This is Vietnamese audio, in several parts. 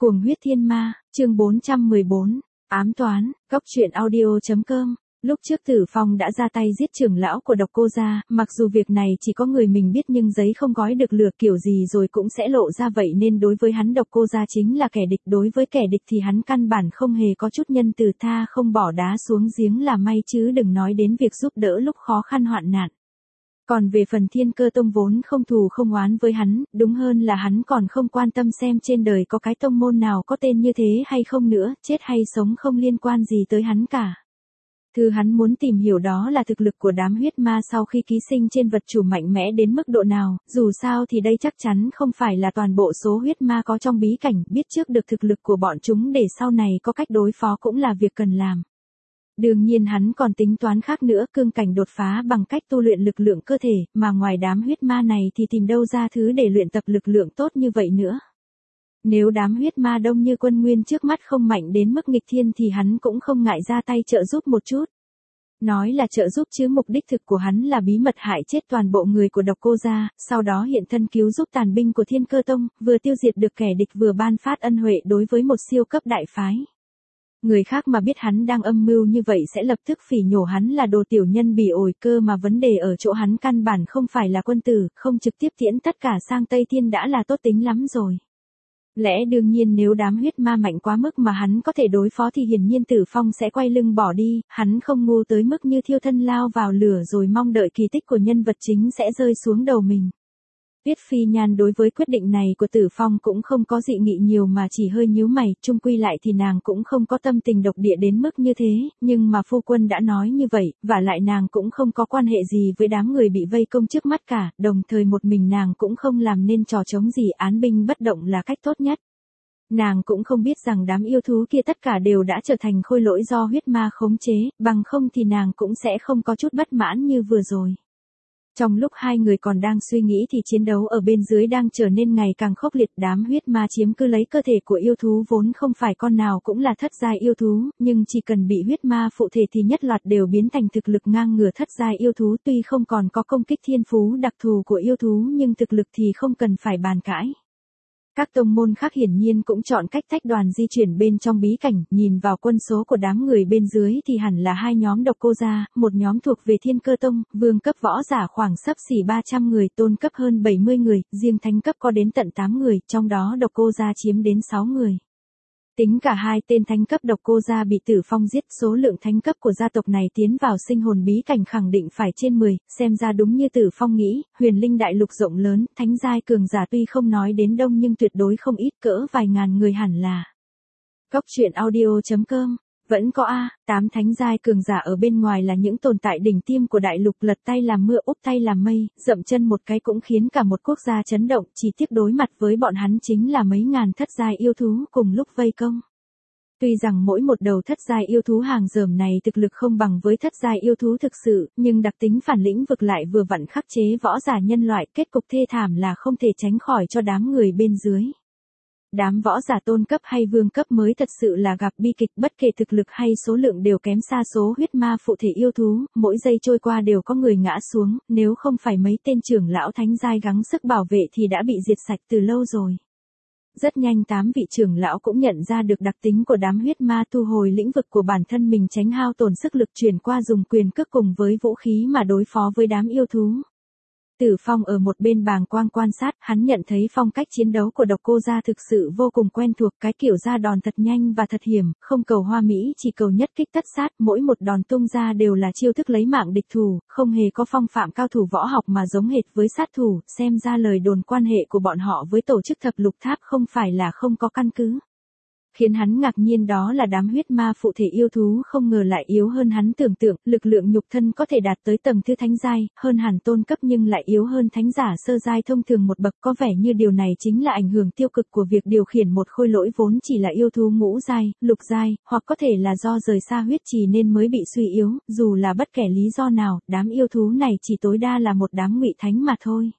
Cuồng huyết thiên ma, chương 414, ám toán, góc truyện audio.com. Lúc trước Tử Phong đã ra tay giết trưởng lão của Độc Cô gia, mặc dù việc này chỉ có người mình biết nhưng giấy không gói được lửa kiểu gì rồi cũng sẽ lộ ra, vậy nên đối với hắn Độc Cô gia chính là kẻ địch, đối với kẻ địch thì hắn căn bản không hề có chút nhân từ, tha không bỏ đá xuống giếng là may chứ đừng nói đến việc giúp đỡ lúc khó khăn hoạn nạn. Còn về phần Thiên Cơ Tông vốn không thù không oán với hắn, đúng hơn là hắn còn không quan tâm xem trên đời có cái tông môn nào có tên như thế hay không nữa, chết hay sống không liên quan gì tới hắn cả. Thứ hắn muốn tìm hiểu đó là thực lực của đám huyết ma sau khi ký sinh trên vật chủ mạnh mẽ đến mức độ nào, dù sao thì đây chắc chắn không phải là toàn bộ số huyết ma có trong bí cảnh, biết trước được thực lực của bọn chúng để sau này có cách đối phó cũng là việc cần làm. Đương nhiên hắn còn tính toán khác nữa, cương cảnh đột phá bằng cách tu luyện lực lượng cơ thể, mà ngoài đám huyết ma này thì tìm đâu ra thứ để luyện tập lực lượng tốt như vậy nữa. Nếu đám huyết ma đông như Quân Nguyên trước mắt không mạnh đến mức nghịch thiên thì hắn cũng không ngại ra tay trợ giúp một chút. Nói là trợ giúp chứ mục đích thực của hắn là bí mật hại chết toàn bộ người của Độc Cô gia, sau đó hiện thân cứu giúp tàn binh của Thiên Cơ Tông, vừa tiêu diệt được kẻ địch vừa ban phát ân huệ đối với một siêu cấp đại phái. Người khác mà biết hắn đang âm mưu như vậy sẽ lập tức phỉ nhổ hắn là đồ tiểu nhân bỉ ổi, cơ mà vấn đề ở chỗ hắn căn bản không phải là quân tử, không trực tiếp tiễn tất cả sang Tây Thiên đã là tốt tính lắm rồi. Lẽ đương nhiên nếu đám huyết ma mạnh quá mức mà hắn có thể đối phó thì hiển nhiên Tử Phong sẽ quay lưng bỏ đi, hắn không ngu tới mức như thiêu thân lao vào lửa rồi mong đợi kỳ tích của nhân vật chính sẽ rơi xuống đầu mình. Tuyết Phi Nhan đối với quyết định này của Tử Phong cũng không có dị nghị nhiều mà chỉ hơi nhíu mày, chung quy lại thì nàng cũng không có tâm tình độc địa đến mức như thế, nhưng mà phu quân đã nói như vậy, và lại nàng cũng không có quan hệ gì với đám người bị vây công trước mắt cả, đồng thời một mình nàng cũng không làm nên trò trống gì, án binh bất động là cách tốt nhất. Nàng cũng không biết rằng đám yêu thú kia tất cả đều đã trở thành khôi lỗi do huyết ma khống chế, bằng không thì nàng cũng sẽ không có chút bất mãn như vừa rồi. Trong lúc hai người còn đang suy nghĩ thì chiến đấu ở bên dưới đang trở nên ngày càng khốc liệt, đám huyết ma chiếm cứ lấy cơ thể của yêu thú vốn không phải con nào cũng là thất giai yêu thú, nhưng chỉ cần bị huyết ma phụ thể thì nhất loạt đều biến thành thực lực ngang ngửa thất giai yêu thú, tuy không còn có công kích thiên phú đặc thù của yêu thú nhưng thực lực thì không cần phải bàn cãi. Các tông môn khác hiển nhiên cũng chọn cách tách đoàn di chuyển bên trong bí cảnh, nhìn vào quân số của đám người bên dưới thì hẳn là hai nhóm Độc Cô gia, một nhóm thuộc về Thiên Cơ Tông, vương cấp võ giả khoảng xấp xỉ 300 người, tôn cấp hơn 70 người, riêng thánh cấp có đến tận 8 người, trong đó Độc Cô gia chiếm đến 6 người. Tính cả hai tên thánh cấp Độc Cô gia bị Tử Phong giết, số lượng thánh cấp của gia tộc này tiến vào sinh hồn bí cảnh khẳng định phải trên 10, xem ra đúng như Tử Phong nghĩ, huyền linh đại lục rộng lớn, thánh giai cường giả tuy không nói đến đông nhưng tuyệt đối không ít, cỡ vài ngàn người hẳn là. Góc truyện audio.com. Vẫn có 8 thánh giai cường giả ở bên ngoài là những tồn tại đỉnh tiêm của đại lục, lật tay làm mưa úp tay làm mây, dậm chân một cái cũng khiến cả một quốc gia chấn động, chỉ tiếc đối mặt với bọn hắn chính là mấy ngàn thất giai yêu thú cùng lúc vây công. Tuy rằng mỗi một đầu thất giai yêu thú hàng dởm này thực lực không bằng với thất giai yêu thú thực sự, nhưng đặc tính phản lĩnh vực lại vừa vặn khắc chế võ giả nhân loại, kết cục thê thảm là không thể tránh khỏi cho đám người bên dưới. Đám võ giả tôn cấp hay vương cấp mới thật sự là gặp bi kịch, bất kể thực lực hay số lượng đều kém xa số huyết ma phụ thể yêu thú, mỗi giây trôi qua đều có người ngã xuống, nếu không phải mấy tên trưởng lão thánh giai gắng sức bảo vệ thì đã bị diệt sạch từ lâu rồi. Rất nhanh 8 vị trưởng lão cũng nhận ra được đặc tính của đám huyết ma, thu hồi lĩnh vực của bản thân mình tránh hao tổn sức lực, chuyển qua dùng quyền cước cùng với vũ khí mà đối phó với đám yêu thú. Tử Phong ở một bên bàng quang quan sát, hắn nhận thấy phong cách chiến đấu của Độc Cô gia thực sự vô cùng quen thuộc, cái kiểu ra đòn thật nhanh và thật hiểm, không cầu hoa mỹ chỉ cầu nhất kích tất sát, mỗi một đòn tung ra đều là chiêu thức lấy mạng địch thủ, không hề có phong phạm cao thủ võ học mà giống hệt với sát thủ, xem ra lời đồn quan hệ của bọn họ với tổ chức thập lục tháp không phải là không có căn cứ. Khiến hắn ngạc nhiên đó là đám huyết ma phụ thể yêu thú không ngờ lại yếu hơn hắn tưởng tượng, lực lượng nhục thân có thể đạt tới tầng thứ thánh giai, hơn hẳn tôn cấp nhưng lại yếu hơn thánh giả sơ giai thông thường một bậc, có vẻ như điều này chính là ảnh hưởng tiêu cực của việc điều khiển một khôi lỗi vốn chỉ là yêu thú ngũ giai, lục giai, hoặc có thể là do rời xa huyết trì nên mới bị suy yếu, dù là bất kể lý do nào, đám yêu thú này chỉ tối đa là một đám ngụy thánh mà thôi.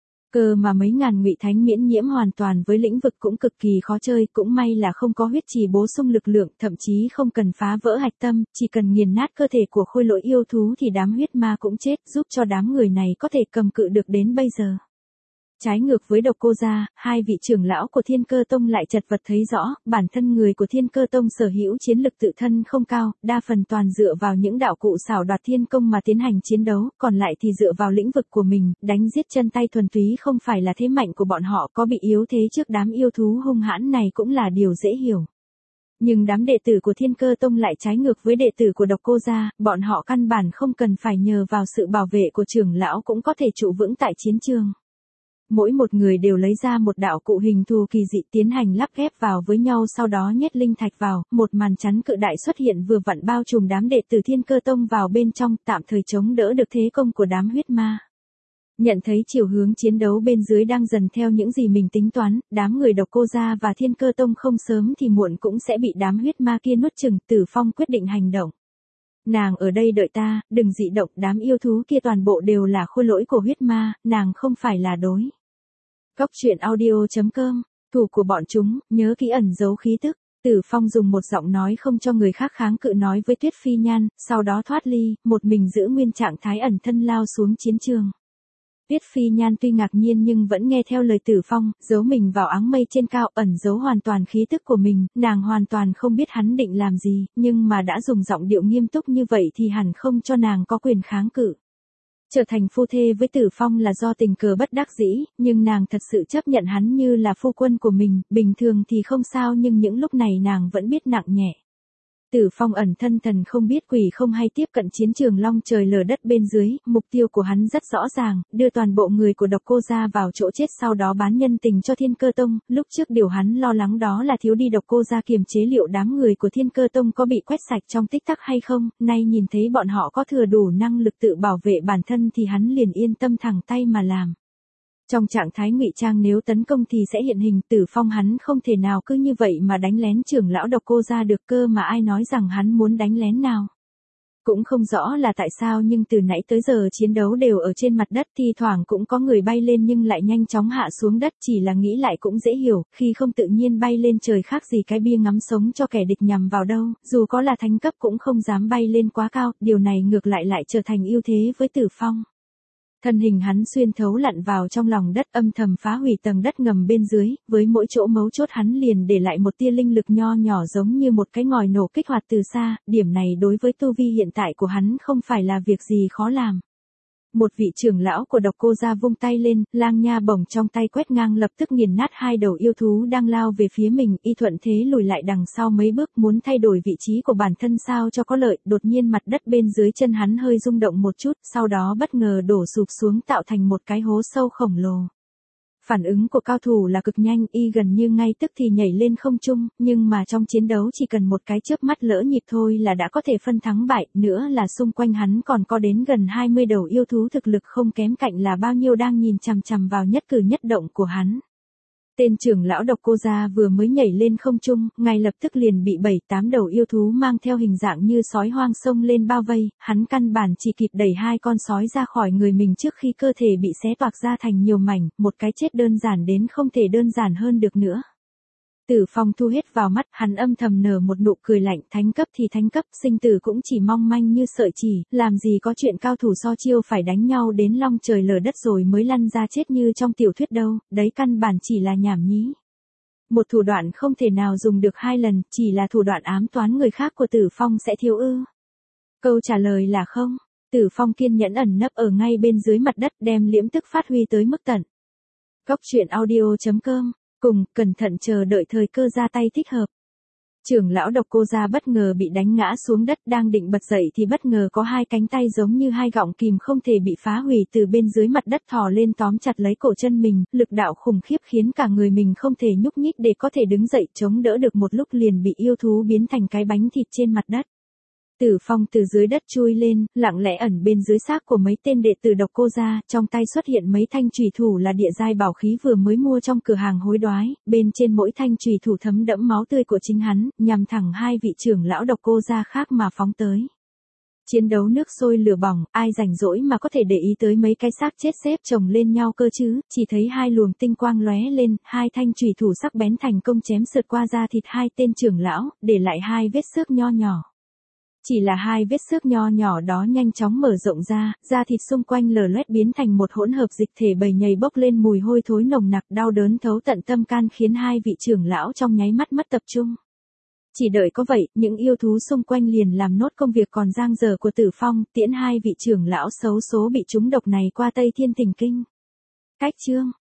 Cơ mà mấy ngàn ngụy thánh miễn nhiễm hoàn toàn với lĩnh vực cũng cực kỳ khó chơi, cũng may là không có huyết trì bổ sung lực lượng, thậm chí không cần phá vỡ hạch tâm, chỉ cần nghiền nát cơ thể của khôi lỗi yêu thú thì đám huyết ma cũng chết, giúp cho đám người này có thể cầm cự được đến bây giờ. Trái ngược với Độc Cô Gia, hai vị trưởng lão của Thiên Cơ Tông lại chật vật thấy rõ, bản thân người của Thiên Cơ Tông sở hữu chiến lực tự thân không cao, đa phần toàn dựa vào những đạo cụ xảo đoạt thiên công mà tiến hành chiến đấu, còn lại thì dựa vào lĩnh vực của mình, đánh giết chân tay thuần túy không phải là thế mạnh của bọn họ, có bị yếu thế trước đám yêu thú hung hãn này cũng là điều dễ hiểu. Nhưng đám đệ tử của Thiên Cơ Tông lại trái ngược với đệ tử của Độc Cô Gia, bọn họ căn bản không cần phải nhờ vào sự bảo vệ của trưởng lão cũng có thể trụ vững tại chiến trường. Mỗi một người đều lấy ra một đạo cụ hình thù kỳ dị tiến hành lắp ghép vào với nhau, sau đó nhét linh thạch vào, một màn chắn cự đại xuất hiện vừa vặn bao trùm đám đệ tử Thiên Cơ Tông vào bên trong, tạm thời chống đỡ được thế công của đám huyết ma. Nhận thấy chiều hướng chiến đấu bên dưới đang dần theo những gì mình tính toán, đám người Độc Cô Gia và Thiên Cơ Tông không sớm thì muộn cũng sẽ bị đám huyết ma kia nuốt chửng. Tử Phong quyết định hành động. Nàng ở đây đợi ta, đừng dị động, đám yêu thú kia toàn bộ đều là khôi lỗi của huyết ma, nàng không phải là đối. Cốc truyện audio.com, thủ của bọn chúng, nhớ kỹ ẩn giấu khí tức. Tử Phong dùng một giọng nói không cho người khác kháng cự nói với Tuyết Phi Nhan, sau đó thoát ly, một mình giữ nguyên trạng thái ẩn thân lao xuống chiến trường. Tuyết Phi Nhan tuy ngạc nhiên nhưng vẫn nghe theo lời Tử Phong, giấu mình vào áng mây trên cao, ẩn giấu hoàn toàn khí tức của mình, nàng hoàn toàn không biết hắn định làm gì, nhưng mà đã dùng giọng điệu nghiêm túc như vậy thì hẳn không cho nàng có quyền kháng cự. Trở thành phu thê với Tử Phong là do tình cờ bất đắc dĩ, nhưng nàng thật sự chấp nhận hắn như là phu quân của mình, bình thường thì không sao nhưng những lúc này nàng vẫn biết nặng nhẹ. Tử Phong ẩn thân thần không biết quỷ không hay tiếp cận chiến trường long trời lở đất bên dưới, mục tiêu của hắn rất rõ ràng, đưa toàn bộ người của Độc Cô Gia vào chỗ chết sau đó bán nhân tình cho Thiên Cơ Tông, lúc trước điều hắn lo lắng đó là thiếu đi Độc Cô Gia kiềm chế liệu đám người của Thiên Cơ Tông có bị quét sạch trong tích tắc hay không, nay nhìn thấy bọn họ có thừa đủ năng lực tự bảo vệ bản thân thì hắn liền yên tâm thẳng tay mà làm. Trong trạng thái ngụy trang nếu tấn công thì sẽ hiện hình. Tử Phong hắn không thể nào cứ như vậy mà đánh lén trưởng lão Độc Cô Gia được, cơ mà ai nói rằng hắn muốn đánh lén nào. Cũng không rõ là tại sao nhưng từ nãy tới giờ chiến đấu đều ở trên mặt đất, thi thoảng cũng có người bay lên nhưng lại nhanh chóng hạ xuống đất, chỉ là nghĩ lại cũng dễ hiểu, khi không tự nhiên bay lên trời khác gì cái bia ngắm sống cho kẻ địch nhằm vào đâu, dù có là thánh cấp cũng không dám bay lên quá cao, điều này ngược lại lại trở thành ưu thế với Tử Phong. Thân hình hắn xuyên thấu lặn vào trong lòng đất, âm thầm phá hủy tầng đất ngầm bên dưới, với mỗi chỗ mấu chốt hắn liền để lại một tia linh lực nho nhỏ giống như một cái ngòi nổ kích hoạt từ xa, điểm này đối với tu vi hiện tại của hắn không phải là việc gì khó làm. Một vị trưởng lão của Độc Cô Gia vung tay lên, lang nha bổng trong tay quét ngang lập tức nghiền nát hai đầu yêu thú đang lao về phía mình, y thuận thế lùi lại đằng sau mấy bước muốn thay đổi vị trí của bản thân sao cho có lợi, đột nhiên mặt đất bên dưới chân hắn hơi rung động một chút, sau đó bất ngờ đổ sụp xuống tạo thành một cái hố sâu khổng lồ. Phản ứng của cao thủ là cực nhanh, y gần như ngay tức thì nhảy lên không trung, nhưng mà trong chiến đấu chỉ cần một cái chớp mắt lỡ nhịp thôi là đã có thể phân thắng bại, nữa là xung quanh hắn còn có đến gần 20 đầu yêu thú thực lực không kém cạnh là bao nhiêu đang nhìn chằm chằm vào nhất cử nhất động của hắn. Tên trưởng lão Độc Cô Gia vừa mới nhảy lên không trung, ngay lập tức liền bị 7-8 đầu yêu thú mang theo hình dạng như sói hoang xông lên bao vây, hắn căn bản chỉ kịp đẩy hai con sói ra khỏi người mình trước khi cơ thể bị xé toạc ra thành nhiều mảnh, một cái chết đơn giản đến không thể đơn giản hơn được nữa. Tử Phong thu hết vào mắt, hắn âm thầm nở một nụ cười lạnh, thánh cấp thì thánh cấp, sinh tử cũng chỉ mong manh như sợi chỉ, làm gì có chuyện cao thủ so chiêu phải đánh nhau đến long trời lở đất rồi mới lăn ra chết như trong tiểu thuyết đâu, đấy căn bản chỉ là nhảm nhí. Một thủ đoạn không thể nào dùng được hai lần, chỉ là thủ đoạn ám toán người khác của Tử Phong sẽ thiếu ư? Câu trả lời là không. Tử Phong kiên nhẫn ẩn nấp ở ngay bên dưới mặt đất, đem liễm tức phát huy tới mức tận. Cốc truyện audio.com, cùng cẩn thận chờ đợi thời cơ ra tay thích hợp. Trưởng lão Độc Cô Gia bất ngờ bị đánh ngã xuống đất, đang định bật dậy thì bất ngờ có hai cánh tay giống như hai gọng kìm không thể bị phá hủy từ bên dưới mặt đất thò lên tóm chặt lấy cổ chân mình, lực đạo khủng khiếp khiến cả người mình không thể nhúc nhích để có thể đứng dậy chống đỡ được, một lúc liền bị yêu thú biến thành cái bánh thịt trên mặt đất. Tử Phong từ dưới đất chui lên, lặng lẽ ẩn bên dưới xác của mấy tên đệ tử Độc Cô Gia, trong tay xuất hiện mấy thanh chùy thủ là địa giai bảo khí vừa mới mua trong cửa hàng hối đoái, bên trên mỗi thanh chùy thủ thấm đẫm máu tươi của chính hắn, nhằm thẳng hai vị trưởng lão Độc Cô Gia khác mà phóng tới. Chiến đấu nước sôi lửa bỏng, ai rảnh rỗi mà có thể để ý tới mấy cái xác chết xếp chồng lên nhau cơ chứ, chỉ thấy hai luồng tinh quang lóe lên, hai thanh chùy thủ sắc bén thành công chém sượt qua da thịt hai tên trưởng lão, để lại hai vết xước nho nhỏ. Chỉ là hai vết xước nho nhỏ đó nhanh chóng mở rộng ra, da thịt xung quanh lở loét biến thành một hỗn hợp dịch thể bầy nhầy bốc lên mùi hôi thối nồng nặc, đau đớn thấu tận tâm can khiến hai vị trưởng lão trong nháy mắt mất tập trung. Chỉ đợi có vậy, những yêu thú xung quanh liền làm nốt công việc còn dang dở của Tử Phong, tiễn hai vị trưởng lão xấu số bị trúng độc này qua Tây Thiên Tình Kinh. Cách chương